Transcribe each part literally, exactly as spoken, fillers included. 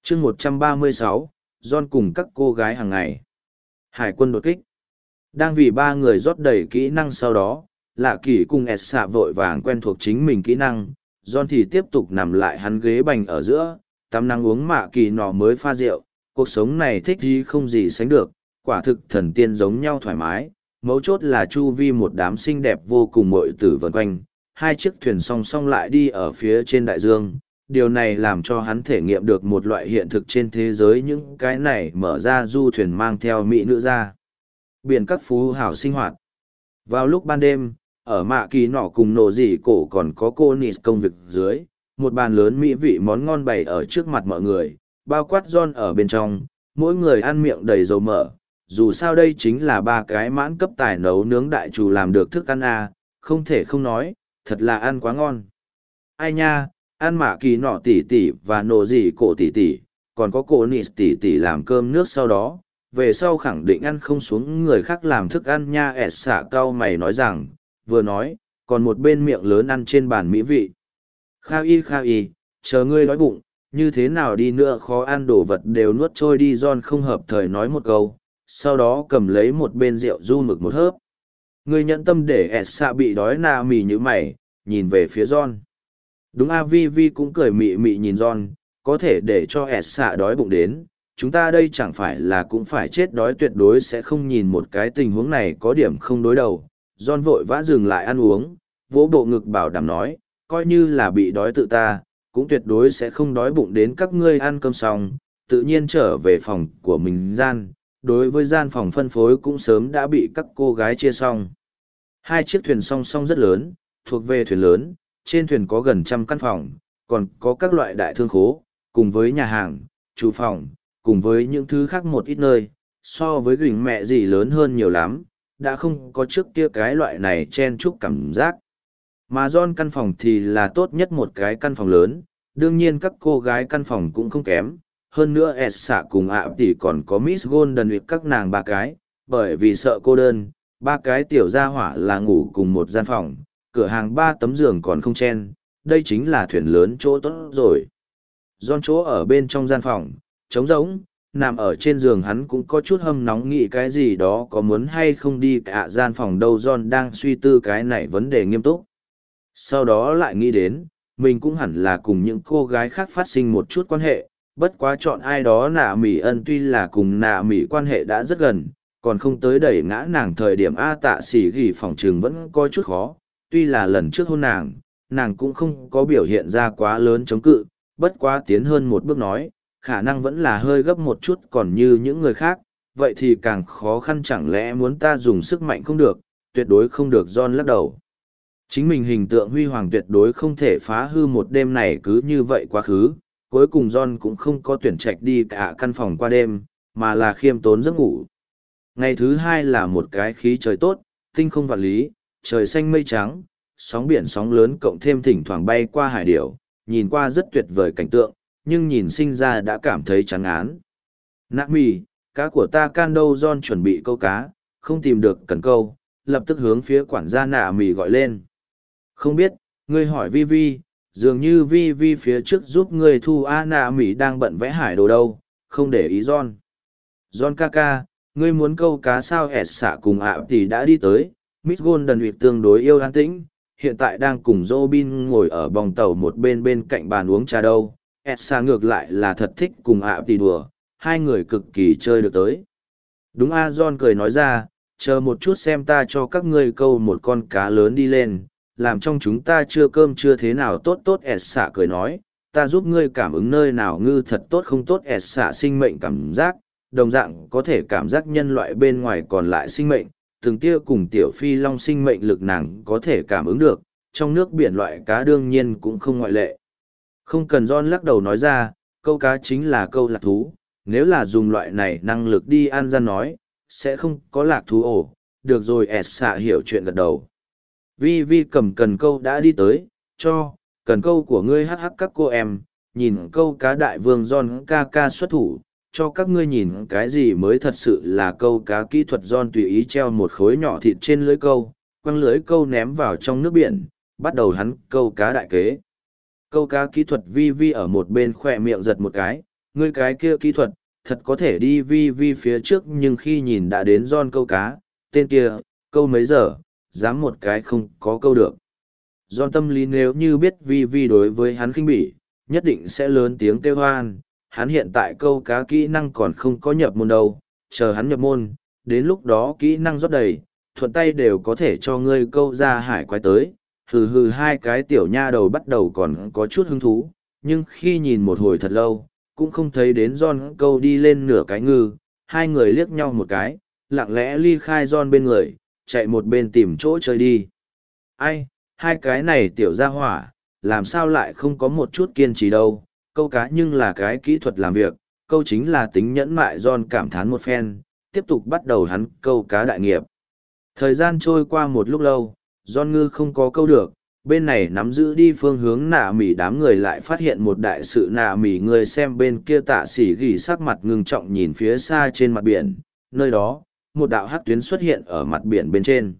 chương một trăm ba mươi sáu, John cùng các cô gái hàng ngày. Hải quân đột kích. Đang vì ba người rót đầy kỹ năng sau đó, Lạ Kỳ cùng S xạ vội vàng quen thuộc chính mình kỹ năng, John thì tiếp tục nằm lại hắn ghế bành ở giữa, tắm nắng uống mạ kỳ nọ mới pha rượu. Cuộc sống này thích gì không gì sánh được, quả thực thần tiên giống nhau thoải mái. Mấu chốt là chu vi một đám xinh đẹp vô cùng muội tử vần quanh, hai chiếc thuyền song song lại đi ở phía trên đại dương. Điều này làm cho hắn thể nghiệm được một loại hiện thực trên thế giới, những cái này mở ra du thuyền mang theo mỹ nữ ra biển các phú hảo sinh hoạt. Vào lúc ban đêm, ở mạ kỳ nọ cùng nổ dị cổ còn có cô Nis công việc dưới, một bàn lớn mỹ vị món ngon bày ở trước mặt mọi người, bao quát John ở bên trong, mỗi người ăn miệng đầy dầu mỡ. Dù sao đây chính là ba cái mãn cấp tài nấu nướng đại chủ làm được thức ăn à, không thể không nói, thật là ăn quá ngon. Ai nha, ăn mạ kỳ nọ tỉ tỉ và nổ dị cổ tỉ tỉ, còn có cô Nis tỉ tỉ làm cơm nước sau đó, về sau khẳng định ăn không xuống người khác làm thức ăn nha. S xạ cau mày nói rằng, vừa nói, còn một bên miệng lớn ăn trên bàn mỹ vị. Kha y kha y, chờ ngươi đói bụng, như thế nào đi nữa khó ăn đồ vật đều nuốt trôi đi. John không hợp thời nói một câu, sau đó cầm lấy một bên rượu du mực một hớp. Ngươi nhận tâm để S xạ bị đói nà mì như mày, nhìn về phía John. Đúng a, Vi Vi cũng cười mị mị nhìn John, có thể để cho S xạ đói bụng đến, chúng ta đây chẳng phải là cũng phải chết đói, tuyệt đối sẽ không nhìn một cái tình huống này có điểm không đối đầu. John vội vã dừng lại ăn uống, vỗ bộ ngực bảo đảm nói, coi như là bị đói tự ta, cũng tuyệt đối sẽ không đói bụng đến các ngươi ăn cơm xong, tự nhiên trở về phòng của mình gian. Đối với gian phòng phân phối cũng sớm đã bị các cô gái chia xong. Hai chiếc thuyền song song rất lớn, thuộc về thuyền lớn, trên thuyền có gần trăm căn phòng, còn có các loại đại thương khố, cùng với nhà hàng, chủ phòng, cùng với những thứ khác một ít nơi, so với gửi mẹ gì lớn hơn nhiều lắm, đã không có trước kia cái loại này chen chúc cảm giác. Mà John căn phòng thì là tốt nhất một cái căn phòng lớn, đương nhiên các cô gái căn phòng cũng không kém, hơn nữa S xạ cùng ạ tỷ còn có Miss Golden Week các nàng ba cái, bởi vì sợ cô đơn, ba cái tiểu gia hỏa là ngủ cùng một gian phòng, cửa hàng ba tấm giường còn không chen, đây chính là thuyền lớn chỗ tốt rồi. John chỗ ở bên trong gian phòng, trống rỗng, nằm ở trên giường hắn cũng có chút hâm nóng nghĩ cái gì đó có muốn hay không đi cả gian phòng đâu. John đang suy tư cái này vấn đề nghiêm túc. Sau đó lại nghĩ đến, mình cũng hẳn là cùng những cô gái khác phát sinh một chút quan hệ, bất quá chọn ai đó nạ mỉ ân tuy là cùng nạ mỉ quan hệ đã rất gần, còn không tới đẩy ngã nàng thời điểm A tạ xỉ ghi phòng trường vẫn có chút khó, tuy là lần trước hôn nàng, nàng cũng không có biểu hiện ra quá lớn chống cự, bất quá tiến hơn một bước nói, khả năng vẫn là hơi gấp một chút còn như những người khác, vậy thì càng khó khăn, chẳng lẽ muốn ta dùng sức mạnh không được, tuyệt đối không được. John lắc đầu. Chính mình hình tượng huy hoàng tuyệt đối không thể phá hư một đêm này cứ như vậy quá khứ, cuối cùng John cũng không có tuyển trạch đi cả căn phòng qua đêm, mà là khiêm tốn giấc ngủ. Ngày thứ hai là một cái khí trời tốt, tinh không vạn lý, trời xanh mây trắng, sóng biển sóng lớn cộng thêm thỉnh thoảng bay qua hải điểu, nhìn qua rất tuyệt vời cảnh tượng, nhưng nhìn sinh ra đã cảm thấy chán ngán. Nạ mì, cá của ta can đâu? John chuẩn bị câu cá, không tìm được cần câu, lập tức hướng phía quản gia nạ mì gọi lên. Không biết, ngươi hỏi Vi Vi, dường như Vi Vi phía trước giúp ngươi thu A. Nạ mì đang bận vẽ hải đồ đâu, không để ý John. John ca ca, ngươi muốn câu cá sao? S xạ cùng ạ thì đã đi tới, Miss Golden Week tương đối yêu an tĩnh, hiện tại đang cùng Robin ngồi ở bong tàu một bên bên cạnh bàn uống trà đâu. S xạ ngược lại là thật thích cùng ạ thì đùa, hai người cực kỳ chơi được tới. Đúng a, John cười nói ra, chờ một chút xem ta cho các ngươi câu một con cá lớn đi lên, làm trong chúng ta chưa cơm chưa thế nào tốt. Tốt, S xạ cười nói, ta giúp ngươi cảm ứng nơi nào ngư thật tốt không tốt. S xạ sinh mệnh cảm giác, đồng dạng có thể cảm giác nhân loại bên ngoài còn lại sinh mệnh, từng tia cùng tiểu phi long sinh mệnh lực nàng có thể cảm ứng được, trong nước biển loại cá đương nhiên cũng không ngoại lệ. Không cần. John lắc đầu nói ra, câu cá chính là câu lạc thú, nếu là dùng loại này năng lực đi ăn ra nói, sẽ không có lạc thú. Ổ, được rồi. S xạ hiểu chuyện gật đầu. Vi Vi cầm cần câu đã đi tới, cho, cần câu của ngươi hắc hắc các cô em, nhìn câu cá đại vương John ca ca xuất thủ, cho các ngươi nhìn cái gì mới thật sự là câu cá kỹ thuật. John tùy ý treo một khối nhỏ thịt trên lưới câu, quăng lưới câu ném vào trong nước biển, bắt đầu hắn câu cá đại kế. Câu cá kỹ thuật Vi Vi ở một bên khỏe miệng giật một cái, ngươi cái kia kỹ thuật, thật có thể đi vi vi phía trước nhưng khi nhìn đã đến John câu cá, tên kia, câu mấy giờ, dám một cái không có câu được. John tâm lý nếu như biết vi vi đối với hắn khinh bỉ, nhất định sẽ lớn tiếng kêu hoan. Hắn hiện tại câu cá kỹ năng còn không có nhập môn đâu, chờ hắn nhập môn, đến lúc đó kỹ năng rót đầy, thuận tay đều có thể cho ngươi câu ra hải quái tới. Hừ hừ hai cái tiểu nha đầu bắt đầu còn có chút hứng thú, nhưng khi nhìn một hồi thật lâu, cũng không thấy đến John câu đi lên nửa cái ngư, hai người liếc nhau một cái, lặng lẽ ly khai John bên người, chạy một bên tìm chỗ chơi đi. Ai, hai cái này tiểu gia hỏa, làm sao lại không có một chút kiên trì đâu, câu cá nhưng là cái kỹ thuật làm việc, câu chính là tính nhẫn mại. John cảm thán một phen, tiếp tục bắt đầu hắn câu cá đại nghiệp. Thời gian trôi qua một lúc lâu, John ngư không có câu được, bên này nắm giữ đi phương hướng nạ mỉ đám người lại phát hiện một đại sự nạ mỉ người xem bên kia tạ sỉ gỉ sắc mặt ngưng trọng nhìn phía xa trên mặt biển, nơi đó, một đạo hắc tuyến xuất hiện ở mặt biển bên trên.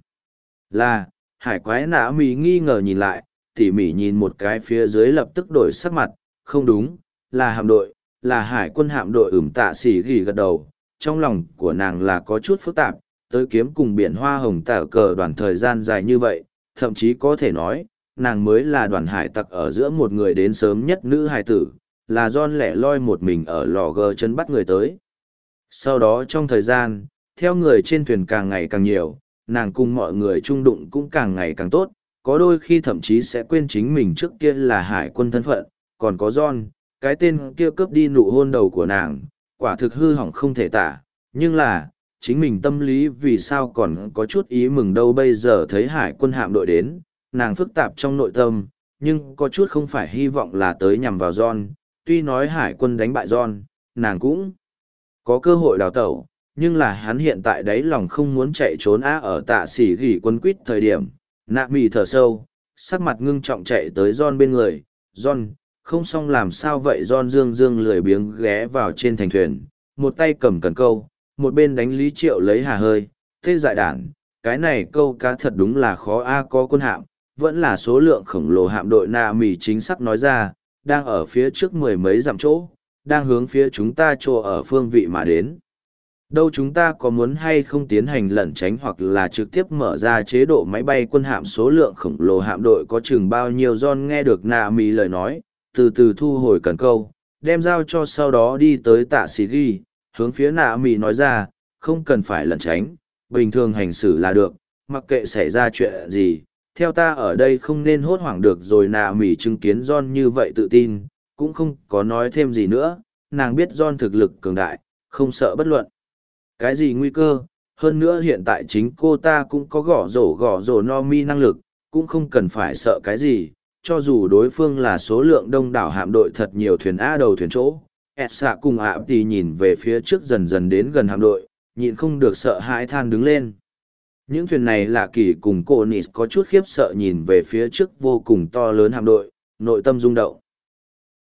Là, hải quái nạ mỉ nghi ngờ nhìn lại, tỉ mỉ nhìn một cái phía dưới lập tức đổi sắc mặt, không đúng, là hạm đội, là hải quân hạm đội. Ửm tạ sỉ gỉ gật đầu, trong lòng của nàng là có chút phức tạp, tới kiếm cùng biển hoa hồng tả cờ đoàn thời gian dài như vậy, thậm chí có thể nói, nàng mới là đoàn hải tặc ở giữa một người đến sớm nhất nữ hải tử, là John lẻ loi một mình ở lò gờ chân bắt người tới. Sau đó trong thời gian, theo người trên thuyền càng ngày càng nhiều, nàng cùng mọi người chung đụng cũng càng ngày càng tốt, có đôi khi thậm chí sẽ quên chính mình trước kia là hải quân thân phận, còn có John, cái tên kia cướp đi nụ hôn đầu của nàng, quả thực hư hỏng không thể tả, nhưng là, chính mình tâm lý vì sao còn có chút ý mừng đâu. Bây giờ thấy hải quân hạm đội đến, nàng phức tạp trong nội tâm, nhưng có chút không phải hy vọng là tới nhằm vào John. Tuy nói hải quân đánh bại John, nàng cũng có cơ hội đào tẩu, nhưng là hắn hiện tại đáy lòng không muốn chạy trốn á. Ở tạ sỉ gỉ quân quýt thời điểm, nạ mì thở sâu, sắc mặt ngưng trọng chạy tới John bên người. John, không xong làm sao vậy? John dương dương lười biếng ghé vào trên thành thuyền, một tay cầm cần câu, một bên đánh Lý Triệu lấy hà hơi. Thế dại đản, cái này câu cá thật đúng là khó a. Có quân hạm, vẫn là số lượng khổng lồ hạm đội. Nạ mì chính xác nói ra, đang ở phía trước mười mấy dặm chỗ, đang hướng phía chúng ta chỗ ở phương vị mà đến. Đâu chúng ta có muốn hay không tiến hành lẩn tránh hoặc là trực tiếp mở ra chế độ máy bay quân hạm? Số lượng khổng lồ hạm đội có chừng bao nhiêu? John nghe được Nạ mì lời nói, từ từ thu hồi cần câu, đem giao cho sau đó đi tới tạ sĩ ghi, hướng phía Nạ mì nói ra, không cần phải lẩn tránh, bình thường hành xử là được, mặc kệ xảy ra chuyện gì, theo ta ở đây không nên hốt hoảng được rồi. Nạ mì chứng kiến John như vậy tự tin, cũng không có nói thêm gì nữa, nàng biết John thực lực cường đại, không sợ bất luận cái gì nguy cơ, hơn nữa hiện tại chính cô ta cũng có gõ rổ gõ rổ no mi năng lực, cũng không cần phải sợ cái gì, cho dù đối phương là số lượng đông đảo hạm đội thật nhiều thuyền A đầu thuyền chỗ. Esa cùng ạ thì nhìn về phía trước dần dần đến gần hạm đội, nhịn không được sợ hãi than đứng lên. Những thuyền này là kỳ cùng cô Nis có chút khiếp sợ nhìn về phía trước vô cùng to lớn hạm đội, nội tâm rung động.